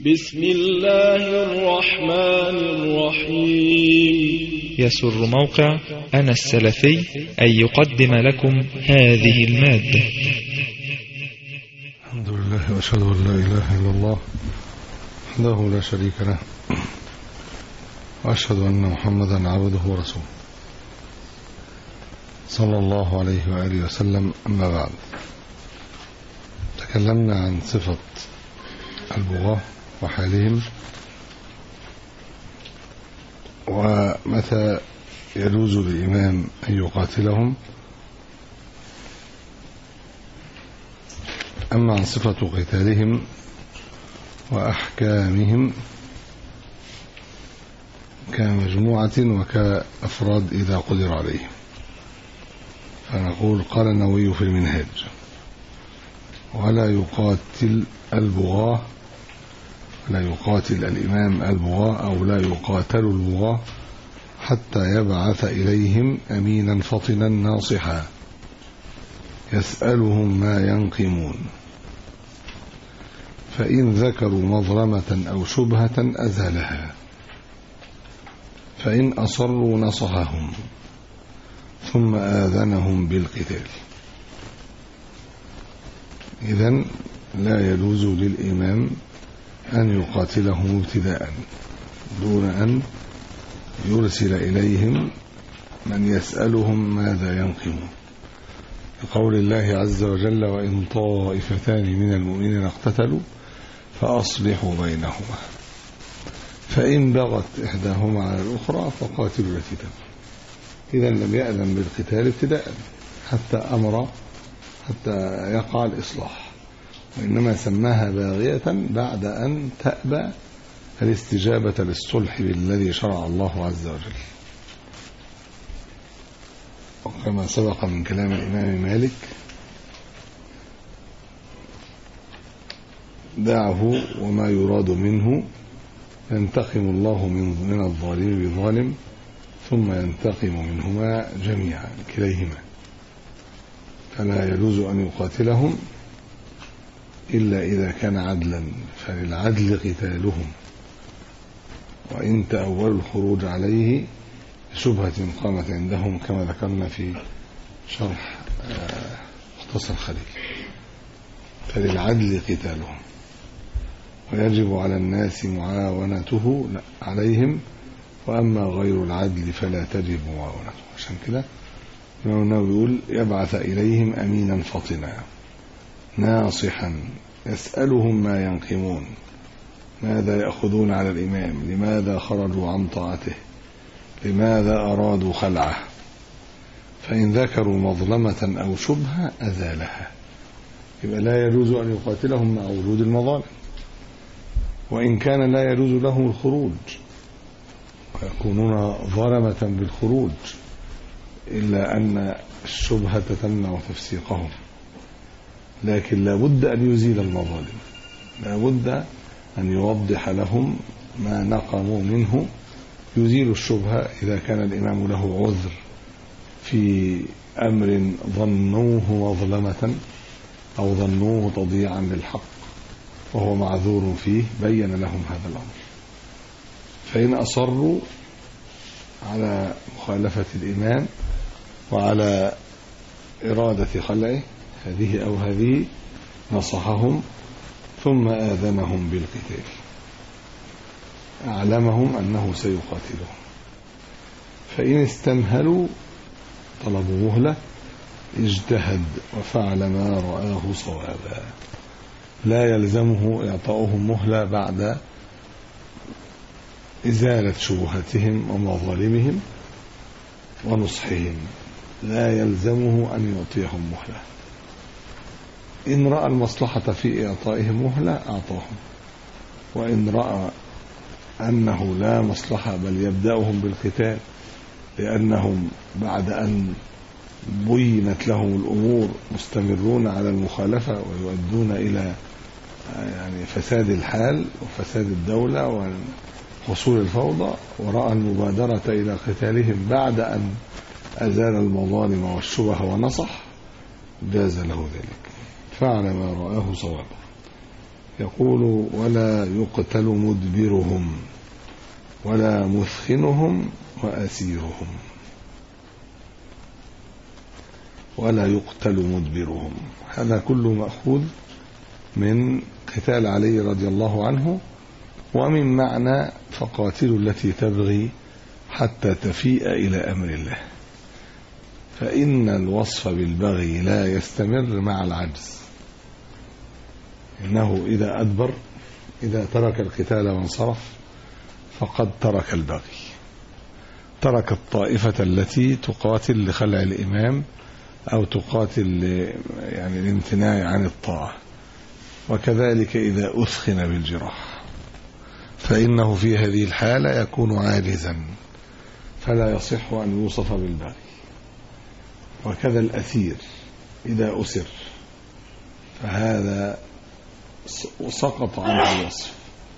بسم الله الرحمن الرحيم. يسر موقع أنا السلفي أن يقدم لكم هذه المادة. الحمد لله وأشهد أن لا إله إلا الله وحده لا شريك له، وأشهد أن محمدا عبده ورسوله صلى الله عليه وآله وسلم. أما بعد، تكلمنا عن صفة البغاة وحالهم، ومتى يجوز للإمام أن يقاتلهم. أما عن صفة قتالهم وأحكامهم كمجموعة وكأفراد إذا قدر عليهم، فنقول قال النووي في المنهاج: ولا يقاتل البغاة، لا يقاتل الإمام البغاة أو لا يقاتل البغاة حتى يبعث إليهم أمينا فطنا ناصحا يسألهم ما ينقمون، فإن ذكروا مظلمة أو شبهة أزالها، فإن أصروا نصحهم ثم آذنهم بالقتال. إذن لا يجوز للإمام أن يقاتلهم ابتداء دون أن يرسل إليهم من يسألهم ماذا ينقمون، لقول الله عز وجل: وإن طائفتان من المؤمنين اقتتلوا فأصلحوا بينهما، فإن بغت إحداهما على الأخرى فقاتلوا التي تبغي. إذن لم يأذن بالقتال ابتداء حتى يقع الإصلاح، وإنما سماها باغية بعد أن تأبى الاستجابة للصلح بالذي شرع الله عز وجل. وكما سبق من كلام الإمام مالك: دعه وما يراد منه، ينتقم الله من الظالم بظالم ثم ينتقم منهما جميعا كليهما، فلا يجوز أن يقاتلهم إلا إذا كان عدلا، فللعدل قتالهم، وإن تأولوا الخروج عليه شبهة قامت عندهم، كما ذكرنا في شرح مختصر خليل، فللعدل قتالهم، ويجب على الناس معاونته عليهم، وأما غير العدل فلا تجب معاونته. عشان كده الإمام النووي يقول: يبعث إليهم أمينا فطنا ناصحا يسألهم ما ينقمون، ماذا يأخذون على الإمام، لماذا خرجوا عن طاعته، لماذا أرادوا خلعه، فإن ذكروا مظلمة أو شبهة أزالها. يبقى لا يجوز أن يقاتلهم مع وجود المظالم، وإن كان لا يجوز لهم الخروج ويكونون ظلمة بالخروج، إلا أن الشبهة تمنع تفسيقهم، لكن لا بد أن يزيل المظالم، لا بد أن يوضح لهم ما نقموا منه، يزيل الشبهة إذا كان الإمام له عذر في أمر ظنوه مظلمة أو ظنوه تضييعا للحق وهو معذور فيه، بين لهم هذا الأمر. فإن أصروا على مخالفة الإمام وعلى إرادة خلعه هذه أو هذه نصحهم ثم آذنهم بالقتال، أعلمهم أنه سيقاتلهم. فإن استمهلوا طلبوا مهلة اجتهد وفعل ما رآه صوابا، لا يلزمه إعطاؤهم مهلة بعد إزالة شبهتهم ومظالمهم ونصحهم، لا يلزمه أن يعطيهم مهلة. إن رأى المصلحة في إعطائهم مهلة أعطاهم، وإن رأى أنه لا مصلحة بل يبدأهم بالقتال، لأنهم بعد أن بينت لهم الأمور مستمرون على المخالفة ويؤدون إلى فساد الحال وفساد الدولة وحصول الفوضى، ورأى المبادرة إلى قتالهم بعد أن أزال المظالم والشبه ونصح، جاز له ذلك، فعل ما رآه صوابا. يقول ولا يقتل مدبرهم ولا مثخنهم وأسيرهم. ولا يقتل مدبرهم، هذا كله مأخوذ من قتال علي رضي الله عنه، ومن معنى فقاتلوا التي تبغي حتى تفيء إلى أمر الله، فإن الوصف بالبغي لا يستمر مع العجز، إنه إذا أدبر، إذا ترك القتال وانصرف فقد ترك البغي، ترك الطائفة التي تقاتل لخلع الإمام أو تقاتل يعني الامتناع عن الطاعة. وكذلك إذا أثخن بالجراح فإنه في هذه الحالة يكون عاجزا فلا يصح أن يوصف بالبغي. وكذا الأثير إذا أسر فهذا سقط عنه الوصف.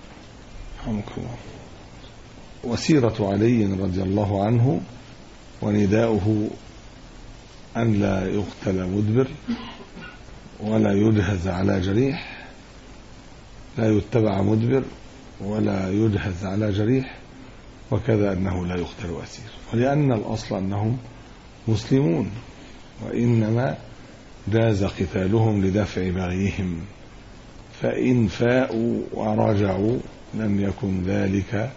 وسيرة علي رضي الله عنه ونداؤه أن لا يقتل مدبر ولا يجهز على جريح، لا يتبع مدبر ولا يجهز على جريح، وكذا أنه لا يقتل أسير، ولأن الأصل أنهم مسلمون وإنما جاز قتالهم لدفع بغيهم، فإن فاءوا ورجعوا لم يكن ذلك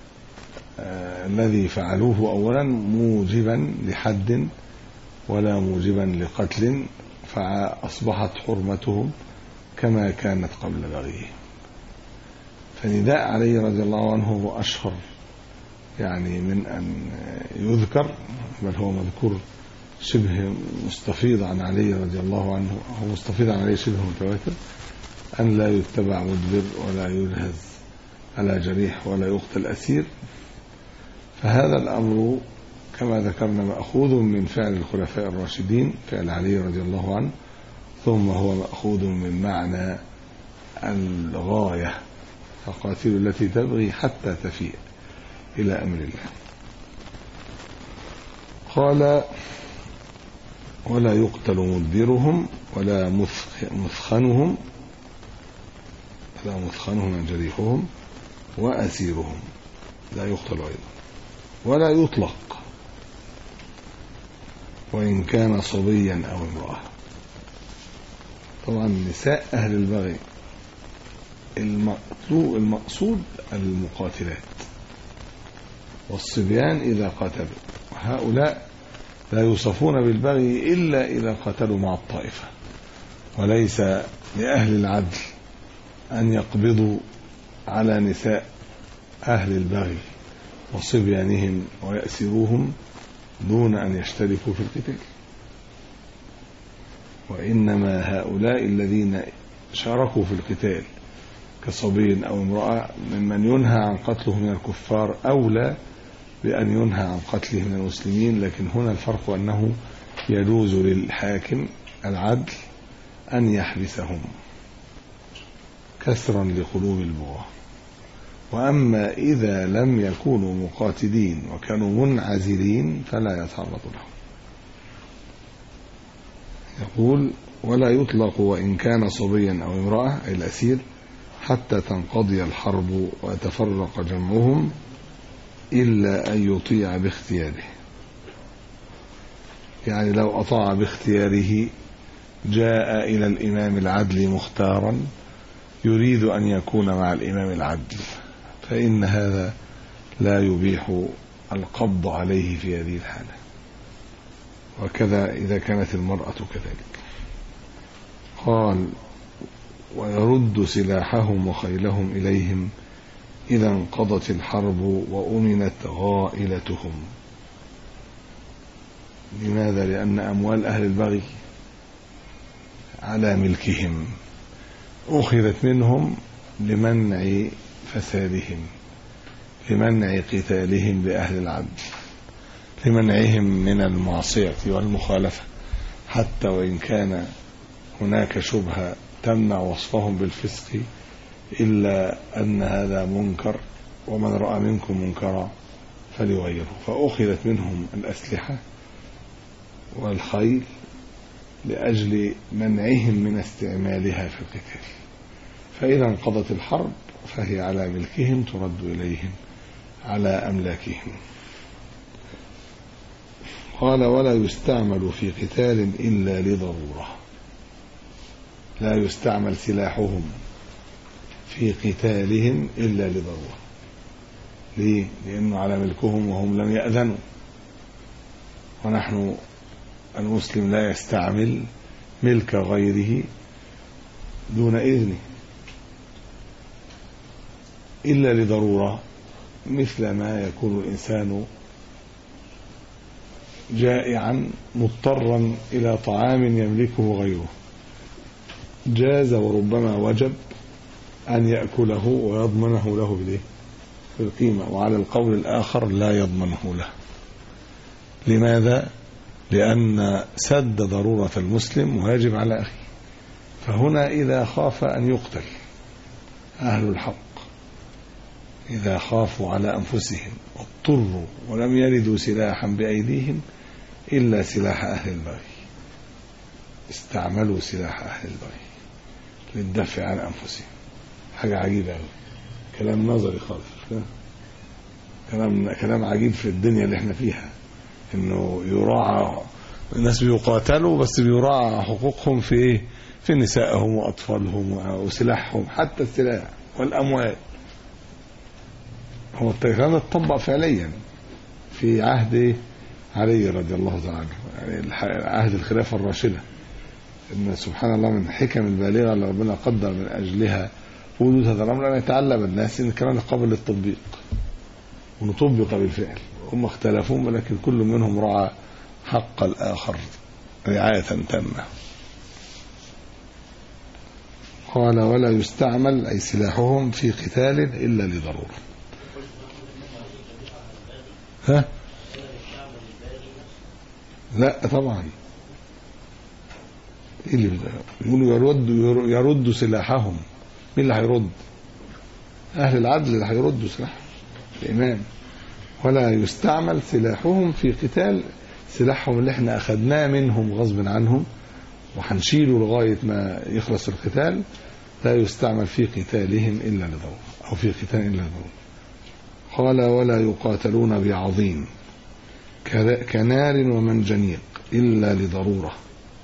الذي فعلوه أولا موجبا لحد ولا موجبا لقتل، فأصبحت حرمتهم كما كانت قبل بغيهم. فنداء علي رضي الله عنه هو أشهر يعني من أن يذكر، بل هو مذكور شبه مستفيض عن علي رضي الله عنه، هو مستفيض عن علي شبه متواتر، أن لا يتبع مدبر ولا يجهز على جريح ولا يقتل أسير. فهذا الأمر كما ذكرنا مأخوذ من فعل الخلفاء الراشدين، فعل علي رضي الله عنه، ثم هو مأخوذ من معنى الغاية، فقاتلوا التي تبغي حتى تفيء إلى أمر الله. قال ولا يقتل مدبرهم ولا مثخنهم عن جريحهم وأسيرهم، لا يقتل أيضا، ولا يطلق وإن كان صبيا أو امرأة. طبعا نساء أهل البغي المقصود المقاتلات، والصبيان إذا قتلوا، وهؤلاء لا يوصفون بالبغي إلا إذا قتلوا مع الطائفة، وليس لأهل العدل أن يقبضوا على نساء أهل البغي وصبيانهم ويأسروهم دون أن يشتركوا في القتال، وإنما هؤلاء الذين شاركوا في القتال كصبي أو امرأة ممن ينهى عن قتله من الكفار أولى بأن ينهى عن قتله من المسلمين. لكن هنا الفرق أنه يجوز للحاكم العدل أن يحبسهم كسرا لقلوب البغاة. وأما إذا لم يكونوا مقاتلين وكانوا منعزلين فلا يتعرض لهم. يقول ولا يطلق وإن كان صبيا أو امرأة أي الأسير حتى تنقضي الحرب ويتفرق جمعهم إلا أن يطيع باختياره، يعني لو أطاع باختياره جاء إلى الإمام العدل مختارا يريد أن يكون مع الإمام العدل، فإن هذا لا يبيح القبض عليه في هذه الحالة. وكذا إذا كانت المرأة كذلك. قال ويرد سلاحهم وخيلهم إليهم إذا انقضت الحرب وأمنت غائلتهم. لماذا؟ لأن أموال أهل البغي على ملكهم أخذت منهم لمنع فسادهم، لمنع قتالهم بأهل العدل، لمنعهم من المعصية والمخالفة، حتى وإن كان هناك شبهة تمنع وصفهم بالفسق إلا أن هذا منكر، ومن رأى منكم منكرا فليغيره. فأخذت منهم الأسلحة والخيل لأجل منعهم من استعمالها في القتال، فإذا انقضت الحرب فهي على ملكهم ترد إليهم على أملاكهم. قال ولا يستعمل في قتال إلا لضرورة. لا يستعمل سلاحهم في قتالهم إلا لضرورة. ليه؟ لأنه على ملكهم وهم لم يأذنوا، ونحن المسلم لا يستعمل ملك غيره دون إذنه إلا لضرورة، مثل ما يكون الإنسان جائعا مضطرا إلى طعام يملكه غيره، جاز وربما وجب أن يأكله ويضمنه له بالقيمة، وعلى القول الآخر لا يضمنه له. لماذا؟ لأن سد ضرورة المسلم واجب على أخيه. فهنا إذا خاف أن يقتل أهل الحق، إذا خافوا على أنفسهم واضطروا ولم يردوا سلاحا بأيديهم إلا سلاح أهل البغي، استعملوا سلاح أهل البغي للدفع عن أنفسهم. حاجة عجيبة أوي، كلام نظري خالص، كلام عجيب في الدنيا اللي احنا فيها، انه يراعى الناس بيقاتلوا بس بيراعى حقوقهم في ايه؟ في نسائهم واطفالهم وسلاحهم، حتى السلاح والاموال. هو الكلام اتطبق فعليا في عهد علي رضي الله تعالى عنه، يعني عهد الخلافة الراشدة. ان سبحان الله من الحكم البالغة اللي ربنا قدر من اجلها حدوث هذا الامر ان يتعلم الناس ان الكلام قابل للتطبيق ونطبق بالفعل. هم اختلفوا ولكن كل منهم رعى حق الآخر رعاية تامة. قال ولا يستعمل أي سلاحهم في قتال إلا لضرورة. ها؟ لا طبعا، ايه اللي يقولوا يرد سلاحهم؟ مين اللي هيرد؟ أهل العدل اللي هيردوا سلاحهم، الإمام. ولا يستعمل سلاحهم في قتال، سلاحهم اللي احنا أخذناه منهم غصب عنهم وحنشيله لغاية ما يخلص القتال، لا يستعمل في قتالهم إلا لضرورة، أو في قتال إلا لضرورة. قال ولا يقاتلون بعظيم كنار ومنجنيق إلا لضرورة.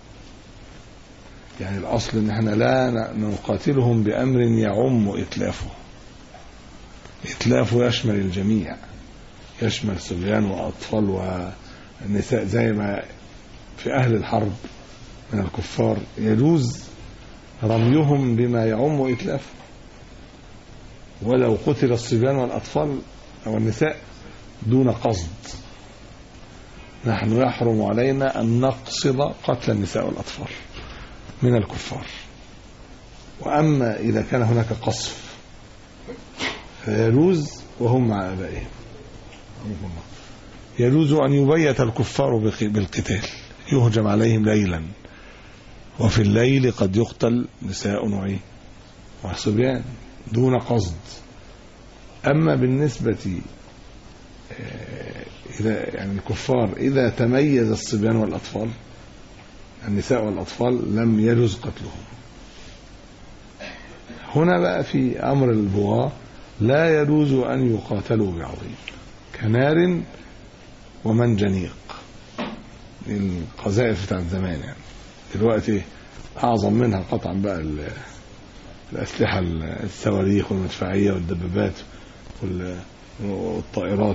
يعني الأصل إن احنا لا نقاتلهم بأمر يعم إتلافه. إتلافه يشمل الجميع، يشمل صبيان وأطفال والنساء، زي ما في أهل الحرب من الكفار يجوز رميهم بما يعم إتلافه، ولو قتل الصبيان والأطفال أو النساء دون قصد، نحن يحرم علينا أن نقصد قتل النساء والأطفال من الكفار. وأما إذا كان هناك قصف فيجوز وهم مع آبائهم. يجوز أن يبيت الكفار بالقتال، يهجم عليهم ليلا، وفي الليل قد يقتل نساء وصبيان دون قصد. أما بالنسبة إذا يعني الكفار إذا تميز الصبيان والأطفال، النساء والأطفال، لم يجوز قتلهم. هنا بقى في أمر البغاة لا يجوز أن يقاتلوا بعظيم كنار ومنجنيق، القذائف بتاعت زمان. يعني دلوقتي أعظم منها قطعا بقى الأسلحة، الصواريخ والمدفعية والدبابات والطائرات.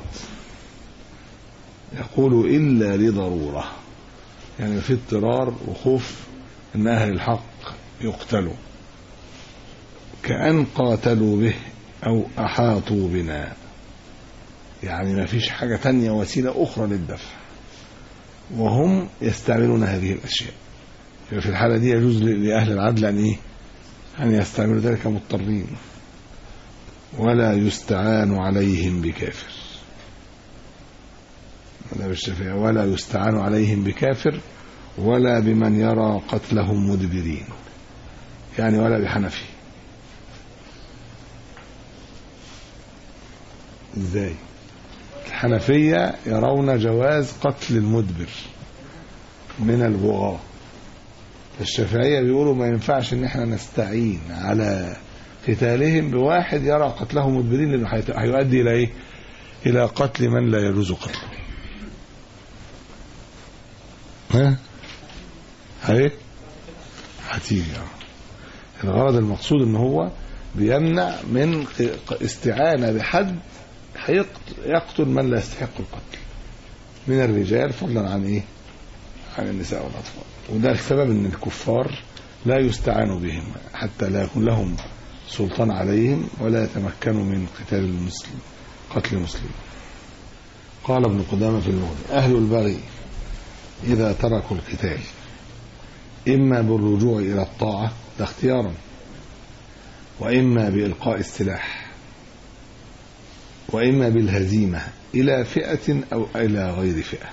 يقول إلا لضرورة، يعني في اضطرار وخوف أن أهل الحق يقتلوا، كأن قاتلوا به أو أحاطوا بنا، يعني ما فيش حاجة تانية وسيلة أخرى للدفع وهم يستعملون هذه الأشياء. في الحالة دي يجوز لأهل العدل أن يستعملوا ذلك مضطرين. ولا يستعان عليهم بكافر، ولا يستعان عليهم بكافر ولا بمن يرى قتلهم مدبرين، يعني ولا بحنفي. ازاي؟ الحنفية يرون جواز قتل المدبر من البغاة، الشافعية بيقولوا ما ينفعش ان احنا نستعين على قتالهم بواحد يرى قتله مدبرين، لأنه هيؤدي إلى إيه؟ إلى قتل من لا يجوز قتله. ها؟ هاي هتيجي. الغرض المقصود ان هو بيمنع من استعانة بحد يقتل من لا يستحق القتل من الرجال، فضلا عن ايه؟ عن النساء والاطفال. وده السبب ان الكفار لا يستعانوا بهم حتى لا يكون لهم سلطان عليهم ولا يتمكنوا من قتال المسلم، قتل المسلم. قال ابن قدامة في المغني: اهل البغي اذا تركوا القتال اما بالرجوع الى الطاعة، ده اختيارا، واما بإلقاء السلاح، واما بالهزيمة الى فئة او الى غير فئة،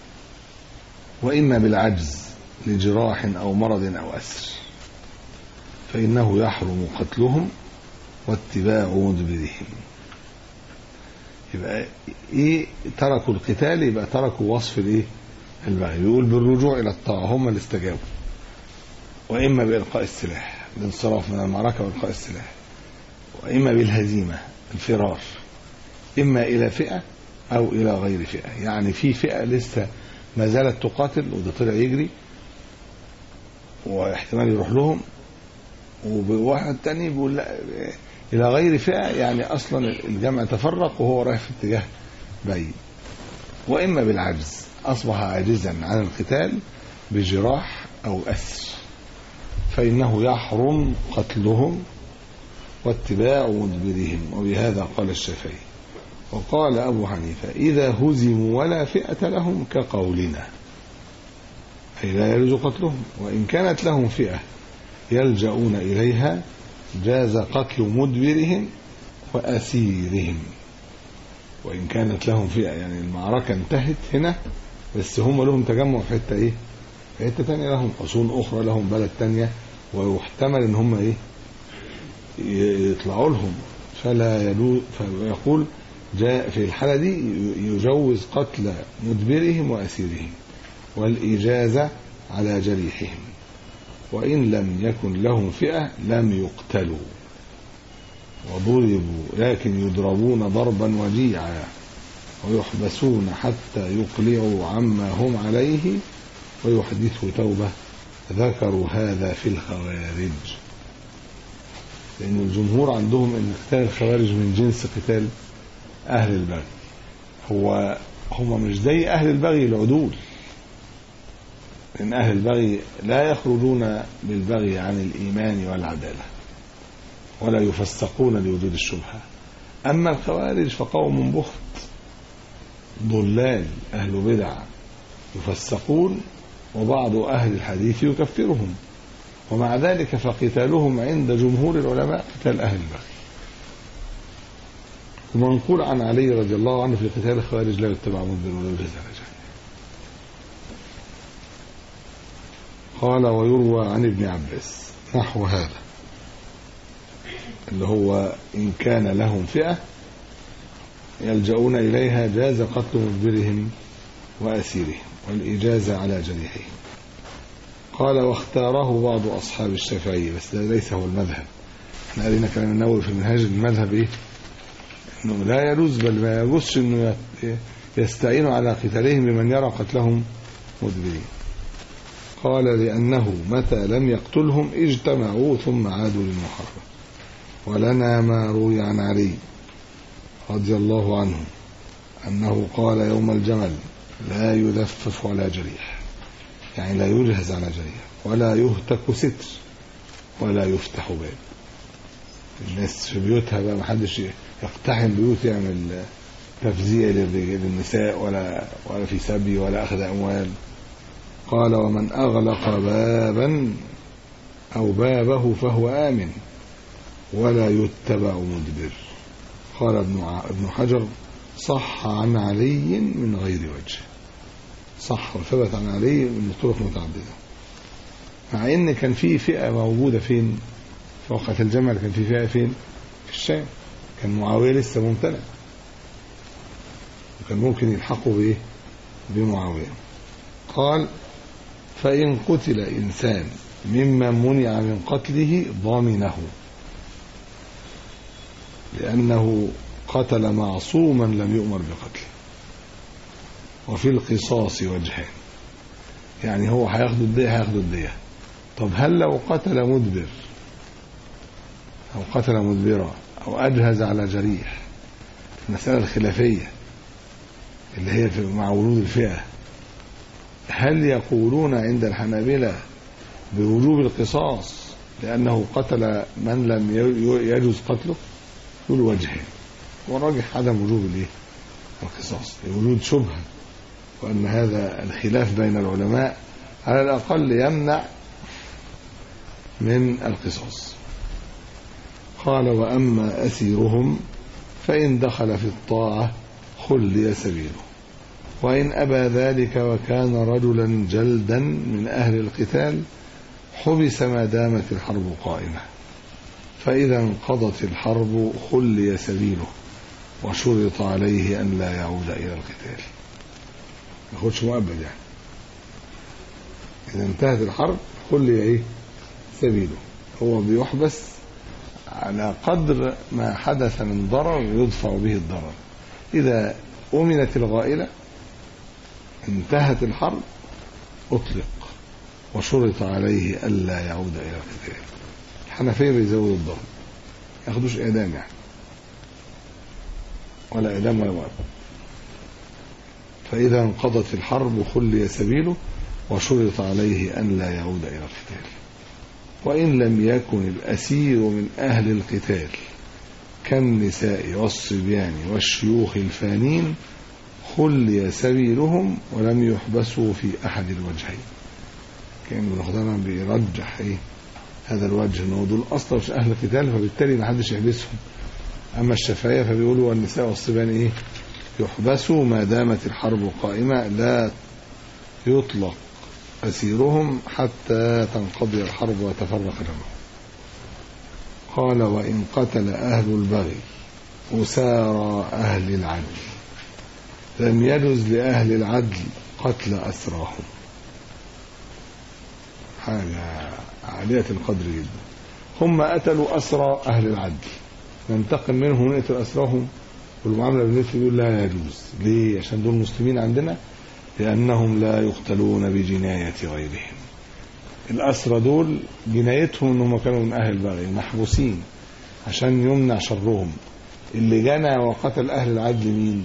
واما بالعجز لجراح او مرض او اسر، فانه يحرم قتلهم واتباع مدبرهم. يبقى ايه تركوا القتال؟ يبقى تركوا وصف الايه؟ البغي. بيقول بالرجوع الى الطاعة، هم اللي استجابوا. واما بإلقاء السلاح، الانصراف من المعركة والقاء السلاح، واما بالهزيمة الفرار، اما الى فئة او الى غير فئة. يعني في فئة لسه ما زالت تقاتل وده طلع يجري واحتمال يروح لهم، وواحد تاني بيقول لا الى غير فئة، يعني اصلا الجمع تفرق وهو رايح في اتجاه بعيد. واما بالعجز، اصبح عاجزا عن القتال بجراح او اسر، فانه يحرم قتلهم واتباع مدبرهم. وبهذا قال الشافعي. وقال ابو حنيفة: اذا هزموا ولا فئة لهم كقولنا، اي لا يجوز قتلهم. وان كانت لهم فئة يلجؤون اليها جاز قتل مدبرهم واسيرهم. وان كانت لهم فئة، يعني المعركة انتهت هنا بس هم لهم تجمع في حتة ايه؟ في حتة تانية، لهم حصون اخرى، لهم بلد تانية، ويحتمل ان هم ايه؟ يطلعوا لهم. فلا يجوز. فيقول جاء في الحالة دي يجوز قتل مدبرهم واسيرهم والإجازة على جريحهم. وإن لم يكن لهم فئة لم يقتلوا وضربوا، لكن يضربون ضربا وجيعا ويحبسون حتى يقلعوا عما هم عليه ويحدثوا توبة. ذكروا هذا في الخوارج، لأن الجمهور عندهم أن قتال الخوارج من جنس قتال أهل البغي. هم مش زي أهل البغي العدول، لأن أهل البغي لا يخرجون بالبغي عن الإيمان والعدالة ولا يفسقون لوجود الشبهة. أما الخوارج فقوم بخت ضلال أهل بدع يفسقون، وبعض أهل الحديث يكفرهم، ومع ذلك فقتالهم عند جمهور العلماء قتال أهل البغي. ومنقول عن علي رضي الله عنه في قتال الخوارج: لا يتبع مدبر ولا يجاز على جهل. قال: ويروى عن ابن عباس نحو هذا، اللي هو إن كان لهم فئة يلجؤون إليها جاز قتل مدبرهم وأسيرهم والإجازة على جريحهم. قال: واختاره بعض أصحاب الشافعي، بس ده ليس هو المذهب. احنا قرينا كلام النووي في المنهاج، المذهب ايه؟ انه لا يجوز، بل ما يجوزش انه يستعينوا على قتالهم بمن يرى قتلهم مدبرين. قال: لأنه متى لم يقتلهم اجتمعوا ثم عادوا للمحاربة. ولنا ما روي عن علي رضي الله عنه أنه قال يوم الجمل: لا يدفف على جريح، يعني لا يجهز على جريح، ولا يهتك ستر، ولا يفتح باب. الناس في بيوتها بقى محدش يقتحم بيوت يعمل تفزيع للنساء ولا في سبي ولا أخذ أموال. قال: ومن أغلق بابا أو بابه فهو آمن ولا يتبع مدبر. قال ابن حجر: صح عن علي من غير وجه، صح وثبت عن علي من طرق متعددة، مع ان كان في فئة موجودة فين؟ في وقعة الجمل كان في فئة فين؟ في الشام. كان معاوية لسه ممتنع، وكان ممكن يلحقوا بايه؟ بمعاوية. قال: فإن قتل إنسان ممن منع من قتله ضامنه، لأنه قتل معصوما لم يؤمر بقتله. وفي القصاص وجهان، يعني هو هياخد الدية. طب هل لو قتل مدبر أو قتل مدبرا أو أجهز على جريح، المسألة الخلافية اللي هي مع ولود الفئة، هل يقولون عند الحنابلة بوجوب القصاص لأنه قتل من لم يجوز قتله؟ يقول وجهين، والراجح عدم وجوب القصاص لوجود شبهة، وأن هذا الخلاف بين العلماء على الأقل يمنع من القصاص. قال وأما أسيرهم فإن دخل في الطاعة خلي سبيله، وإن أبى ذلك وكان رجلا جلدا من أهل القتال حبس ما دامت الحرب قائمة، فإذا انقضت الحرب خلي سبيله وشرط عليه أن لا يعود إلى القتال. ما ياخدش مؤبد يعني. إذا انتهت الحرب خلي سبيله، هو بيحبس على قدر ما حدث من ضرر يدفع به الضرر. إذا أمنت الغائلة انتهت الحرب أطلق وشرط عليه ألا يعود إلى القتال. الحنفية بيزودوا الضرب، ما ياخدوش إعدام يعني، ولا إعدام ولا مؤبد. فإذا انقضت الحرب خلي سبيله وشرط عليه أن لا يعود إلى القتال. وإن لم يكن الأسير من أهل القتال كالنساء والصبيان والشيوخ الفانين خلي سبيلهم ولم يحبسوا في أحد الوجهين. كان ابن خزيمة بيرجح هذا الوجه، انه دول اصلا مش اهل القتال فبالتالي ما حدش يحبسهم. اما الشافعية فبيقولوا والنساء والصبيان يحبسوا ما دامت الحرب قائمة، لا يطلق أسيرهم حتى تنقضي الحرب وتفرق دمهم. قال وإن قتل أهل البغي أسارى أهل العدل لم يجوز لأهل العدل قتل أسراهم. حاجة عالية القدر جدا. هم قتلوا أسرى أهل العدل، ننتقم منهم ونقتل أسراهم، والمعاملة بالنسبة يقول لا يجوز. ليه؟ عشان دول مسلمين عندنا، لأنهم لا يقتلون بجناية غيرهم. الأسرى دول جنايتهم أنهم كانوا من أهل البغي محبوسين عشان يمنع شرهم. اللي جنى وقتل أهل العدل مين؟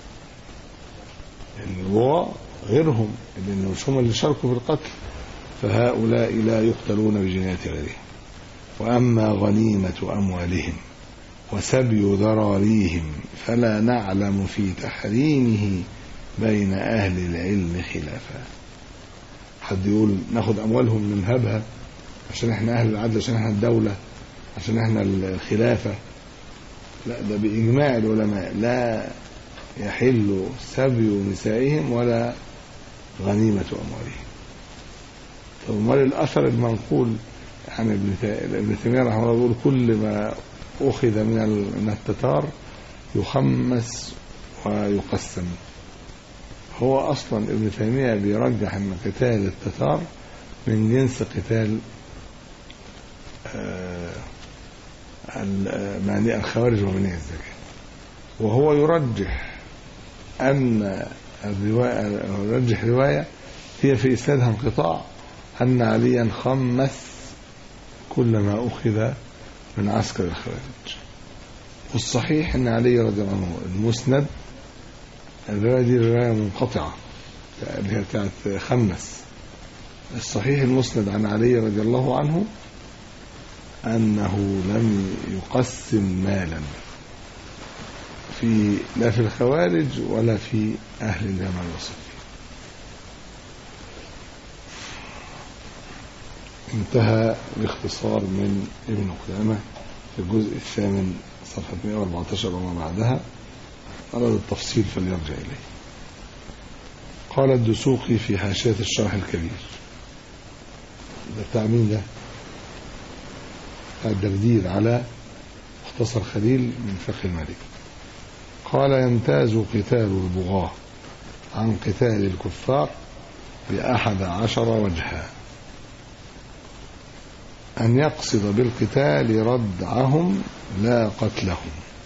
الرواة غيرهم، لأنه مش هم اللي شاركوا في القتل، فهؤلاء لا يقتلون بجناية غيرهم. وأما غنيمة أموالهم وسبي ذراريهم فلا نعلم في تحريمه بين أهل العلم خلافا. حد يقول ناخد أموالهم ننهبها عشان احنا أهل العدل، عشان احنا الدولة، عشان احنا الخلافة؟ لا، ده بإجماع العلماء لا يحل سبي نسائهم ولا غنيمة أموالهم. طب امال الأثر المنقول عن ابن تيمية رحمه الله يقول كل ما أخذ من التتار يخمس ويقسم. هو أصلا ابن تيمية بيرجح أن قتال التتار من جنس قتال الخوارج ومنع الزكاة، وهو يرجح أن رواية هي في إسنادها انقطاع أن عليا خمس كل ما أخذ من عسكر الخوارج. والصحيح أن علي رضي الله عنه المسند الرواية دي رواية منقطعة اللي هي بتاعت خمس. الصحيح المسند عن علي رضي الله عنه أنه لم يقسم مالا لا في الخوارج ولا في أهل الجماعة الوسطية. انتهى باختصار من ابن قدامة في الجزء الثامن صفحة 114 وما بعدها. أراد التفصيل فليرجع إليه. قال الدسوقي في حاشية الشرح الكبير، ده التعميم ده الدردير على مختصر خليل من فقه المالك. قال يمتاز قتال البغاة عن قتال الكفار ب11 وجها: أن يقصد بالقتال ردعهم لا قتلهم،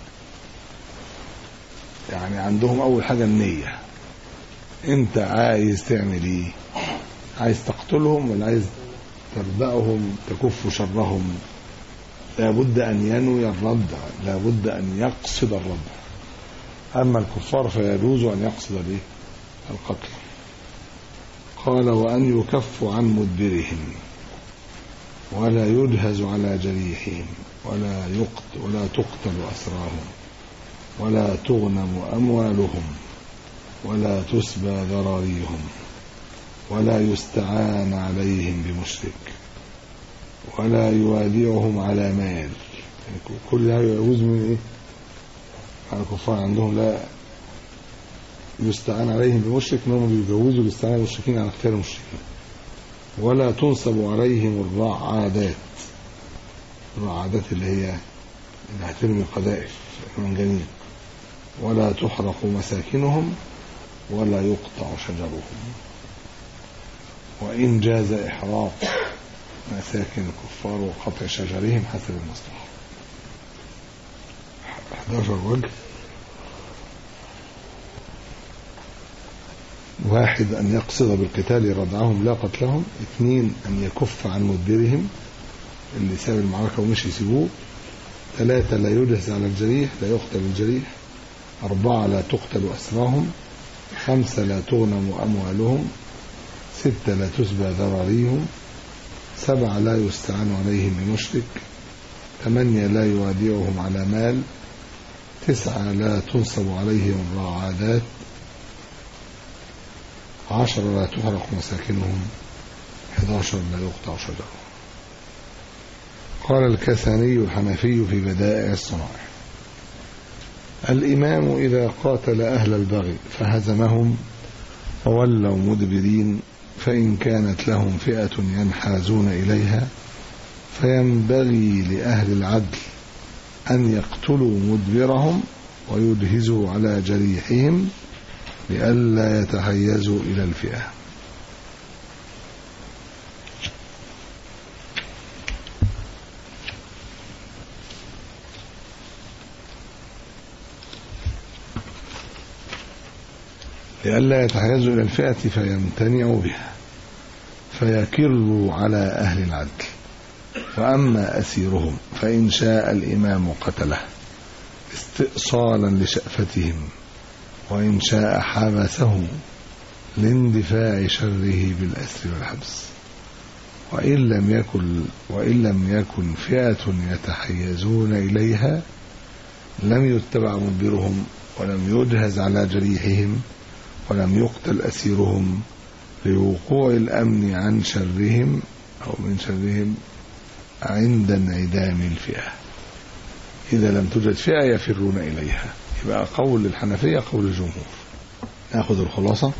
يعني عندهم أول حاجة النية. أنت عايز تعمل إيه؟ عايز تقتلهم ولا عايز تردأهم تكف شرهم؟ لابد أن ينوي الرد، لابد أن يقصد الرد. أما الكفار فيجوز أن يقصد به القتل. قال وأن يكف عن مدبرهم ولا يجهز على جريحهم ولا تقتل أسراهم ولا تغنم أموالهم ولا تسبى ذراريهم ولا يستعان عليهم بمشرك ولا يوادعهم على مال. كل هذا يجوز من إيه؟ الكفار عندهم لا يستعان عليهم بمشرك، انهم بيجوزوا الاستعانة بالمشركين على اختيار المشركين. ولا تنصب عليهم الرعادات اللي هي اللي هترمي قذائف منجنيق. ولا تحرق مساكنهم ولا يقطع شجرهم. وإن جاز إحراق مساكن الكفار وقطع شجرهم حسب المصلحة. 11 وجه. 1 أن يقصد بالقتال ردعهم لا قتلهم. 2 أن يكف عن مدبرهم اللي ساب المعركة ومش يسيبوه. 3 لا يجهز على الجريح، لا يقتل الجريح. 4 لا تقتل أسراهم. 5 لا تغنم أموالهم. 6 لا تسبى ذراريهم. 7 لا يستعان عليهم بمشرك. 8 لا يوادعهم على مال. 9 لا تنصب عليهم الرعادات. 10 لا تحرق مساكنهم. 11 لا يقطع شجرهم. قال الكساني الحنفي في بدائع الصنائع: الإمام إذا قاتل أهل البغي فهزمهم وولوا مدبرين فإن كانت لهم فئة ينحازون إليها فينبغي لأهل العدل أن يقتلوا مدبرهم ويجهزوا على جريحهم لئلا يتحيزوا إلى الفئة. لئلا يتحيزوا إلى الفئة فيمتنعوا بها فيكروا على أهل العدل. فأما أسيرهم فإن شاء الإمام قتله استئصالا لشأفتهم وإن شاء حبسه لاندفاع شره بالأسر والحبس. وإن لم يكن فئة يتحيزون إليها لم يتبع مدبرهم ولم يجهز على جريحهم ولم يقتل أسيرهم لوقوع الأمن عن شرهم أو من شرهم عند انعدام الفئة. إذا لم توجد فئة يفرون إليها. يبقى قول الحنفية قول الجمهور. نأخذ الخلاصة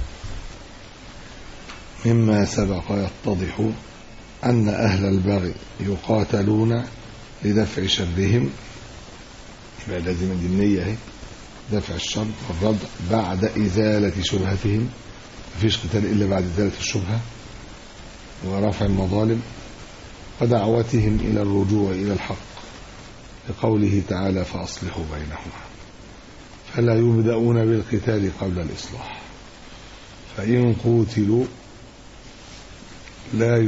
مما سبق. يتضح أن أهل البغي يقاتلون لدفع شرهم. يبقى لازم النية دفع الشر والردع بعد إزالة شبهتهم. مفيش قتال إلا بعد إزالة الشبهة ورفع المظالم ودعوتهم إلى الرجوع إلى الحق لقوله تعالى فأصلحوا بينهما. فلا يبدأون بالقتال قبل الإصلاح. فإن قوتلوا لا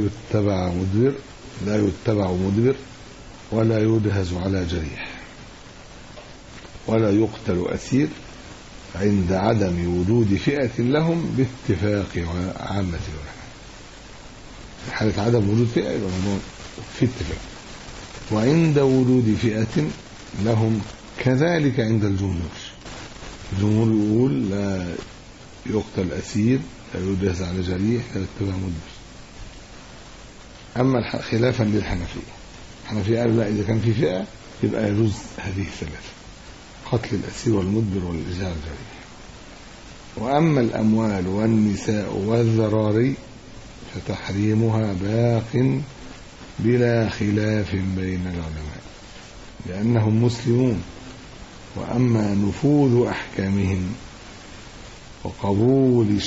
يتبع مدبر ولا يجهز على جريح ولا يقتل أسير عند عدم وجود فئة لهم باتفاق عامة العلماء. في حالة عدم وجود فئة يبقى في اتفاق. وعند وجود فئة لهم كذلك عند الجمهور. الجمهور يقول لا يقتل أسير لا يجهز على جريح لا يتبع مدبر. أما خلافا للحنفية، الحنفية قالوا لا، إذا كان في فئة يبقى يجوز هذه الثلاثة: قتل الأسير والمدبر والإجهاز على الجريح. وأما الأموال والنساء والذراري فتحريمها باق بلا خلاف بين العلماء لأنهم مسلمون. وأما نفوذ أحكامهم وقبول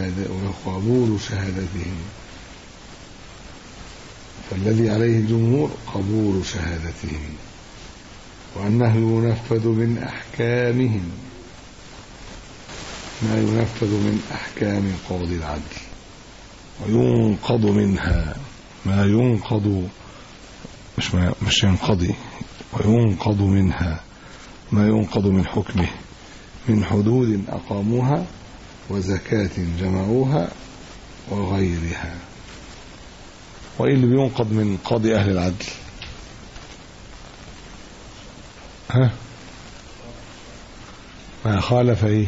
شهادتهم فالذي عليه الجمهور قبول شهادتهم وأنه ينفذ من أحكامهم ما ينفذ من أحكام قاضي العدل، وينقض منها ما ينقض مش ينقضي، وينقض منها ما ينقض من حكمه من حدود أقاموها وزكاة جمعوها وغيرها. وإيه اللي بينقض من قاضي أهل العدل؟ ها؟ ما خالف ايه؟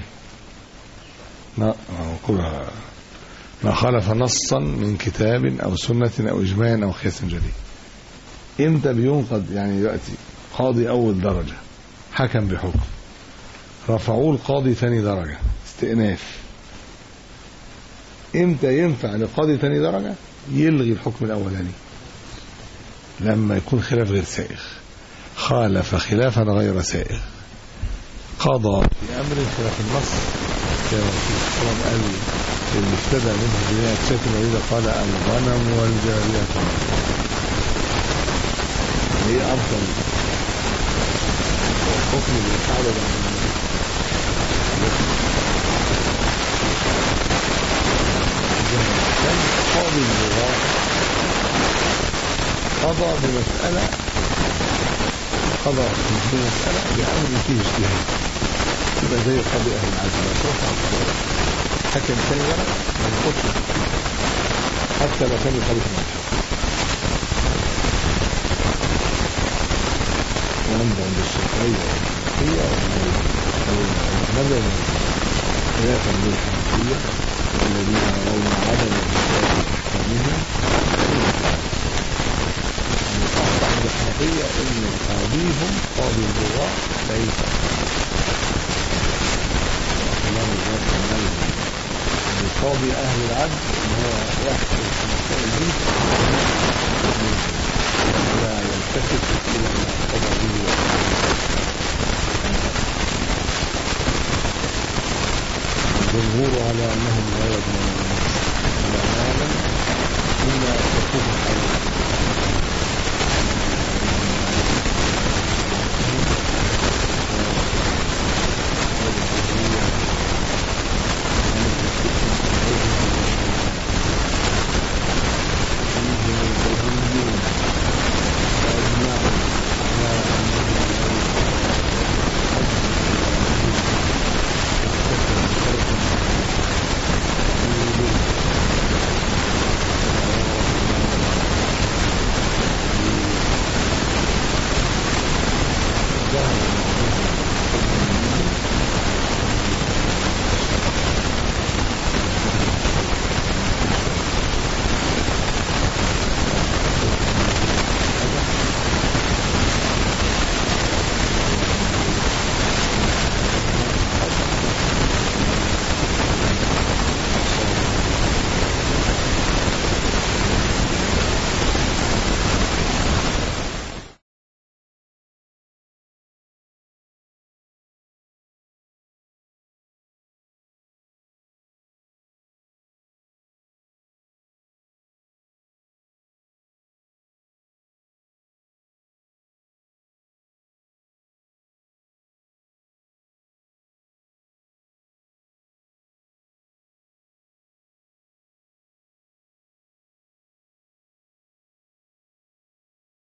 ما خالف نصا من كتاب او سنة او اجماع او قياس جلي. امتى بينقض؟ يعني دلوقتي قاضي اول درجة حكم بحكم، رفعوه القاضي ثاني درجة استئناف، امتى ينفع لقاضي ثاني درجة يلغي الحكم الاولاني؟ لما يكون خلاف غير سائغ، خالف خلافا غير سائغ، قضى في امر خلاف النص، كما الرسول صلى الله عليه وسلم قال اللي افتدى منه بناء شاة الوليدة قال الغنم والجارية. ايه افضل الحكم اللي يتعرض عن كان قاضي البغاء قضى بمسألة بأمر فيه اجتهاد، يبقى زي قاضي أهل العدل رفع القضاء حكم ثاني درجة ما يخش حتى لو كان يخالف المذهب. عند الشافعية والحنفية والمذهب خلافا للحنفية والذين يرون عدم اجتهاد أحكامهم عند الحنفية إن قاضيهم قاضي البغاء ليس قاضي أهل العدل إن هو يحكم في مسائل الجنس ولا يلتفت إلى ما قضى به. الجمهور على أنهم لا يضمنون مالا إلا يكون حالا